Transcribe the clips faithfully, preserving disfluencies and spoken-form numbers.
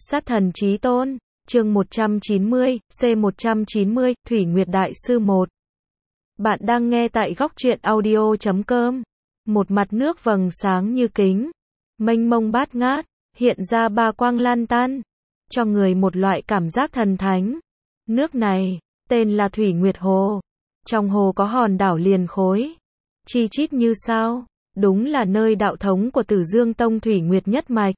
Sát thần chí tôn, chương một trăm chín mươi, C một trăm chín mươi, Thủy Nguyệt Đại Sư một. Bạn đang nghe tại góc truyện audio chấm com. Một mặt nước vầng sáng như kính, mênh mông bát ngát, hiện ra ba quang lan tan, cho người một loại cảm giác thần thánh. Nước này, tên là Thủy Nguyệt Hồ. Trong hồ có hòn đảo liền khối, chi chít như sao, đúng là nơi đạo thống của Tử Dương Tông Thủy Nguyệt nhất mạch.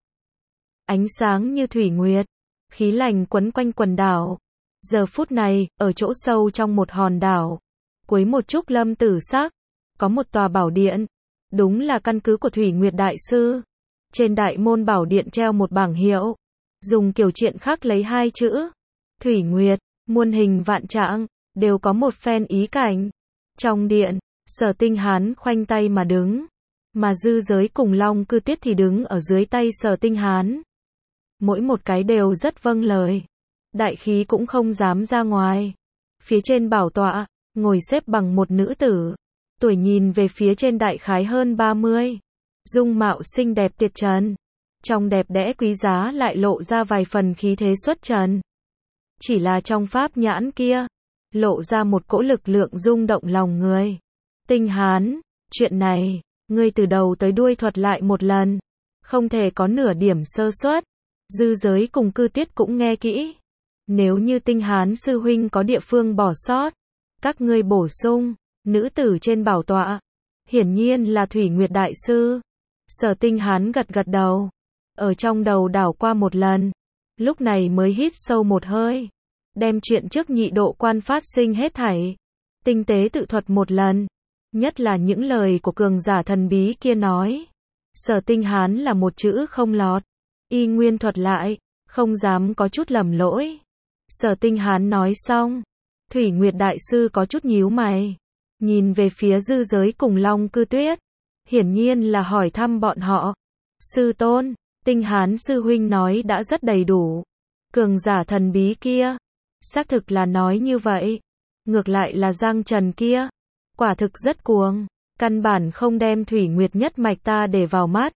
Ánh sáng như thủy nguyệt, khí lành quấn quanh quần đảo. Giờ phút này, ở chỗ sâu trong một hòn đảo, cuối một trúc lâm tử sắc, có một tòa bảo điện, đúng là căn cứ của Thủy Nguyệt Đại Sư. Trên đại môn bảo điện treo một bảng hiệu, dùng kiểu triện khắc lấy hai chữ Thủy Nguyệt, muôn hình vạn trạng, đều có một phen ý cảnh. Trong điện, Sở Tinh Hán khoanh tay mà đứng, mà Dư Giới cùng Long Cư Tuyết thì đứng ở dưới tay Sở Tinh Hán. Mỗi một cái đều rất vâng lời, đại khí cũng không dám ra ngoài. Phía trên bảo tọa, ngồi xếp bằng một nữ tử, tuổi nhìn về phía trên đại khái hơn ba mươi, dung mạo xinh đẹp tuyệt trần, trong đẹp đẽ quý giá lại lộ ra vài phần khí thế xuất trần. Chỉ là trong pháp nhãn kia, lộ ra một cỗ lực lượng rung động lòng người. Tinh Hán, chuyện này, ngươi từ đầu tới đuôi thuật lại một lần, không thể có nửa điểm sơ suất. Dư Giới cùng Cư Tuyết cũng nghe kỹ. Nếu như Tinh Hán sư huynh có địa phương bỏ sót, các ngươi bổ sung. Nữ tử trên bảo tọa, hiển nhiên là Thủy Nguyệt Đại Sư. Sở Tinh Hán gật gật đầu, ở trong đầu đảo qua một lần, lúc này mới hít sâu một hơi, đem chuyện trước nhị độ quan phát sinh hết thảy, tinh tế tự thuật một lần, nhất là những lời của cường giả thần bí kia nói. Sở Tinh Hán là một chữ không lọt, y nguyên thuật lại, không dám có chút lầm lỗi. Sở Tinh Hán nói xong, Thủy Nguyệt Đại Sư có chút nhíu mày, nhìn về phía Dư Giới cùng Long Cư Tuyết, hiển nhiên là hỏi thăm bọn họ. Sư tôn, Tinh Hán sư huynh nói đã rất đầy đủ. Cường giả thần bí kia, xác thực là nói như vậy. Ngược lại là Giang Trần kia, quả thực rất cuồng, căn bản không đem Thủy Nguyệt nhất mạch ta để vào mắt.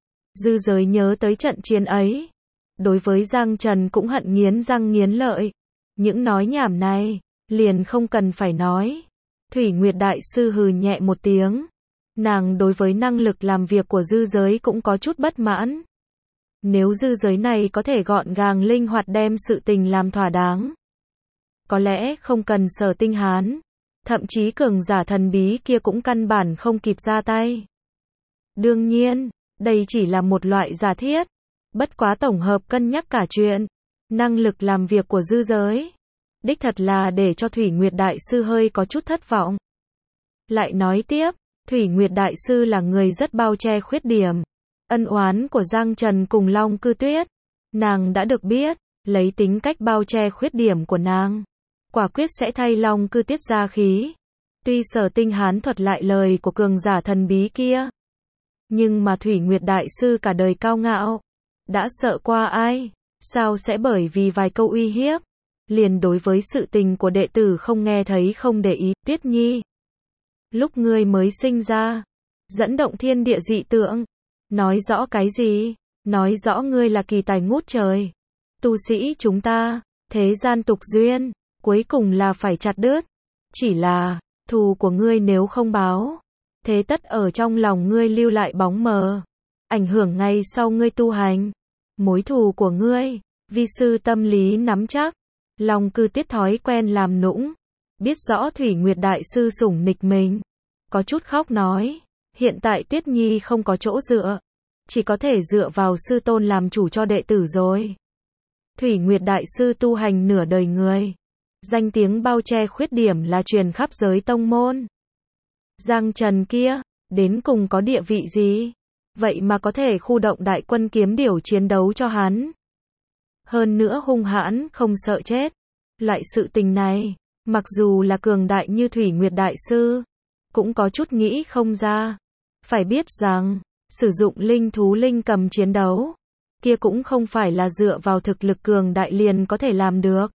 Dư Giới nhớ tới trận chiến ấy, đối với Giang Trần cũng hận nghiến răng nghiến lợi. Những nói nhảm này, liền không cần phải nói. Thủy Nguyệt Đại Sư hừ nhẹ một tiếng, nàng đối với năng lực làm việc của Dư Giới cũng có chút bất mãn. Nếu Dư Giới này có thể gọn gàng linh hoạt đem sự tình làm thỏa đáng, có lẽ không cần Sở Tinh Hán, thậm chí cường giả thần bí kia cũng căn bản không kịp ra tay. Đương nhiên, đây chỉ là một loại giả thiết, bất quá tổng hợp cân nhắc cả chuyện, năng lực làm việc của Dư Giới, đích thật là để cho Thủy Nguyệt Đại Sư hơi có chút thất vọng. Lại nói tiếp, Thủy Nguyệt Đại Sư là người rất bao che khuyết điểm, ân oán của Giang Trần cùng Long Cư Tuyết, nàng đã được biết, lấy tính cách bao che khuyết điểm của nàng, quả quyết sẽ thay Long Cư Tuyết ra khí. Tuy Sở Tinh Hán thuật lại lời của cường giả thần bí kia, nhưng mà Thủy Nguyệt Đại Sư cả đời cao ngạo, đã sợ qua ai, sao sẽ bởi vì vài câu uy hiếp, liền đối với sự tình của đệ tử không nghe thấy không để ý. Tuyết Nhi, lúc ngươi mới sinh ra, dẫn động thiên địa dị tượng, nói rõ cái gì? Nói rõ ngươi là kỳ tài ngút trời. Tu sĩ chúng ta, thế gian tục duyên, cuối cùng là phải chặt đứt. Chỉ là, thù của ngươi nếu không báo, thế tất ở trong lòng ngươi lưu lại bóng mờ, ảnh hưởng ngay sau ngươi tu hành. Mối thù của ngươi, vi sư tâm lý nắm chắc. Long Cư Tuyết thói quen làm nũng, biết rõ Thủy Nguyệt Đại Sư sủng nịch mình, có chút khóc nói, hiện tại Tuyết Nhi không có chỗ dựa, chỉ có thể dựa vào sư tôn làm chủ cho đệ tử rồi. Thủy Nguyệt Đại Sư tu hành nửa đời người, danh tiếng bao che khuyết điểm là truyền khắp giới tông môn. Giang Trần kia, đến cùng có địa vị gì? Vậy mà có thể khu động đại quân kiếm điểu chiến đấu cho hắn. Hơn nữa hung hãn, không sợ chết. Loại sự tình này, mặc dù là cường đại như Thủy Nguyệt Đại Sư, cũng có chút nghĩ không ra. Phải biết rằng, sử dụng linh thú linh cầm chiến đấu, kia cũng không phải là dựa vào thực lực cường đại liền có thể làm được.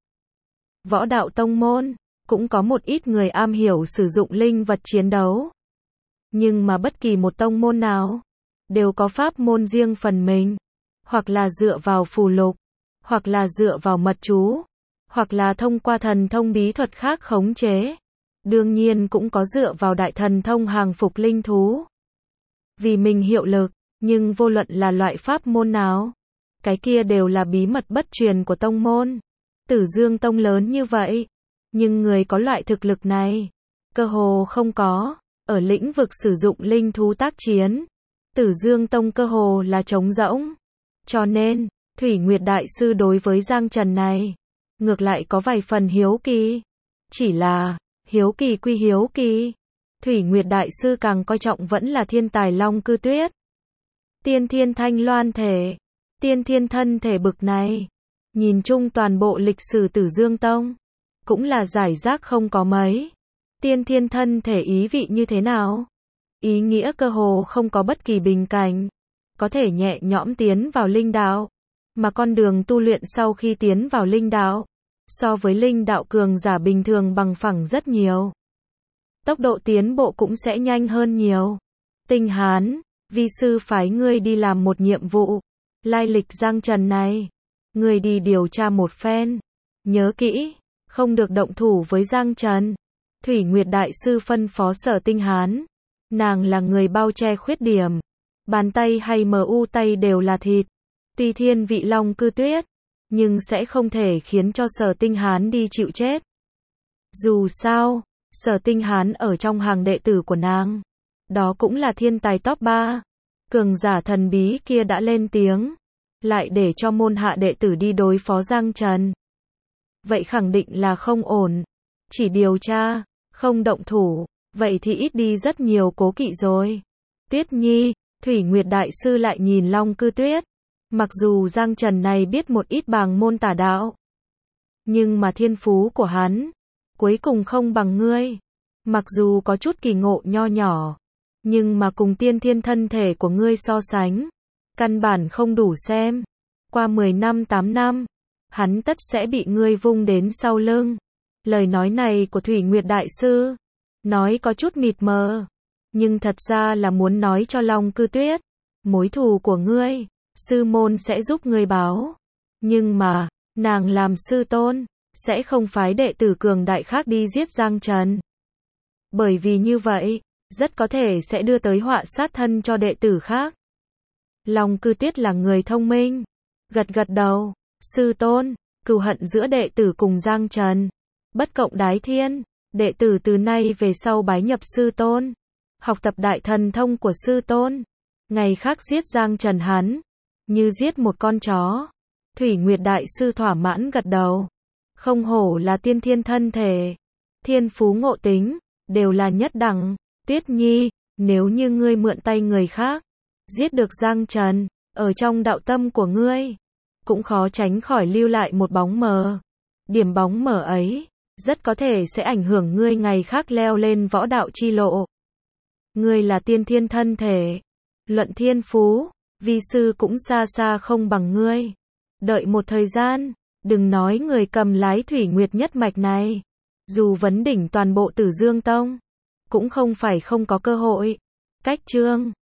Võ đạo tông môn, cũng có một ít người am hiểu sử dụng linh vật chiến đấu. Nhưng mà bất kỳ một tông môn nào, đều có pháp môn riêng phần mình, hoặc là dựa vào phù lục, hoặc là dựa vào mật chú, hoặc là thông qua thần thông bí thuật khác khống chế. Đương nhiên cũng có dựa vào đại thần thông hàng phục linh thú. Vì mình hiệu lực, nhưng vô luận là loại pháp môn nào, cái kia đều là bí mật bất truyền của tông môn. Tử Dương Tông lớn như vậy, nhưng người có loại thực lực này, cơ hồ không có. Ở lĩnh vực sử dụng linh thú tác chiến, Tử Dương Tông cơ hồ là trống rỗng. Cho nên, Thủy Nguyệt Đại Sư đối với Giang Trần này, ngược lại có vài phần hiếu kỳ. Chỉ là, hiếu kỳ quy hiếu kỳ, Thủy Nguyệt Đại Sư càng coi trọng vẫn là thiên tài Long Cư Tuyết. Tiên thiên thanh loan thể, tiên thiên thân thể bực này, nhìn chung toàn bộ lịch sử Tử Dương Tông, cũng là giải rác không có mấy. Tiên thiên thân thể ý vị như thế nào? Ý nghĩa cơ hồ không có bất kỳ bình cảnh, có thể nhẹ nhõm tiến vào linh đạo, mà con đường tu luyện sau khi tiến vào linh đạo, so với linh đạo cường giả bình thường bằng phẳng rất nhiều. Tốc độ tiến bộ cũng sẽ nhanh hơn nhiều. Tinh Hán, vi sư phái ngươi đi làm một nhiệm vụ, lai lịch Giang Trần này, ngươi đi điều tra một phen, nhớ kỹ, không được động thủ với Giang Trần. Thủy Nguyệt Đại Sư phân phó Sở Tinh Hán, nàng là người bao che khuyết điểm, bàn tay hay mờ u tay đều là thịt. Tuy thiên vị Long Cư Tuyết, nhưng sẽ không thể khiến cho Sở Tinh Hán đi chịu chết. Dù sao, Sở Tinh Hán ở trong hàng đệ tử của nàng, đó cũng là thiên tài top ba. Cường giả thần bí kia đã lên tiếng, lại để cho môn hạ đệ tử đi đối phó Giang Trần. Vậy khẳng định là không ổn. Chỉ điều tra, không động thủ, vậy thì ít đi rất nhiều cố kỵ rồi. Tuyết Nhi, Thủy Nguyệt Đại Sư lại nhìn Long Cư Tuyết. Mặc dù Giang Trần này biết một ít bàng môn tà đạo, nhưng mà thiên phú của hắn, cuối cùng không bằng ngươi. Mặc dù có chút kỳ ngộ nho nhỏ, nhưng mà cùng tiên thiên thân thể của ngươi so sánh, căn bản không đủ xem. Qua mười năm tám năm, hắn tất sẽ bị ngươi vung đến sau lưng. Lời nói này của Thủy Nguyệt Đại Sư, nói có chút mịt mờ, nhưng thật ra là muốn nói cho Long Cư Tuyết, mối thù của ngươi, sư môn sẽ giúp ngươi báo. Nhưng mà, nàng làm sư tôn, sẽ không phái đệ tử cường đại khác đi giết Giang Trần. Bởi vì như vậy, rất có thể sẽ đưa tới họa sát thân cho đệ tử khác. Long Cư Tuyết là người thông minh, gật gật đầu, sư tôn, cừu hận giữa đệ tử cùng Giang Trần, bất cộng đái thiên, đệ tử từ nay về sau bái nhập sư tôn, học tập đại thần thông của sư tôn, ngày khác giết Giang Trần hắn, như giết một con chó. Thủy Nguyệt Đại Sư thỏa mãn gật đầu, không hổ là tiên thiên thân thể, thiên phú ngộ tính, đều là nhất đẳng. Tuyết Nhi, nếu như ngươi mượn tay người khác, giết được Giang Trần, ở trong đạo tâm của ngươi, cũng khó tránh khỏi lưu lại một bóng mờ. Điểm bóng mờ ấy, rất có thể sẽ ảnh hưởng ngươi ngày khác leo lên võ đạo chi lộ. Ngươi là tiên thiên thân thể, luận thiên phú, vi sư cũng xa xa không bằng ngươi. Đợi một thời gian, đừng nói người cầm lái Thủy Nguyệt nhất mạch này, dù vấn đỉnh toàn bộ Tử Dương Tông, cũng không phải không có cơ hội. Cách chương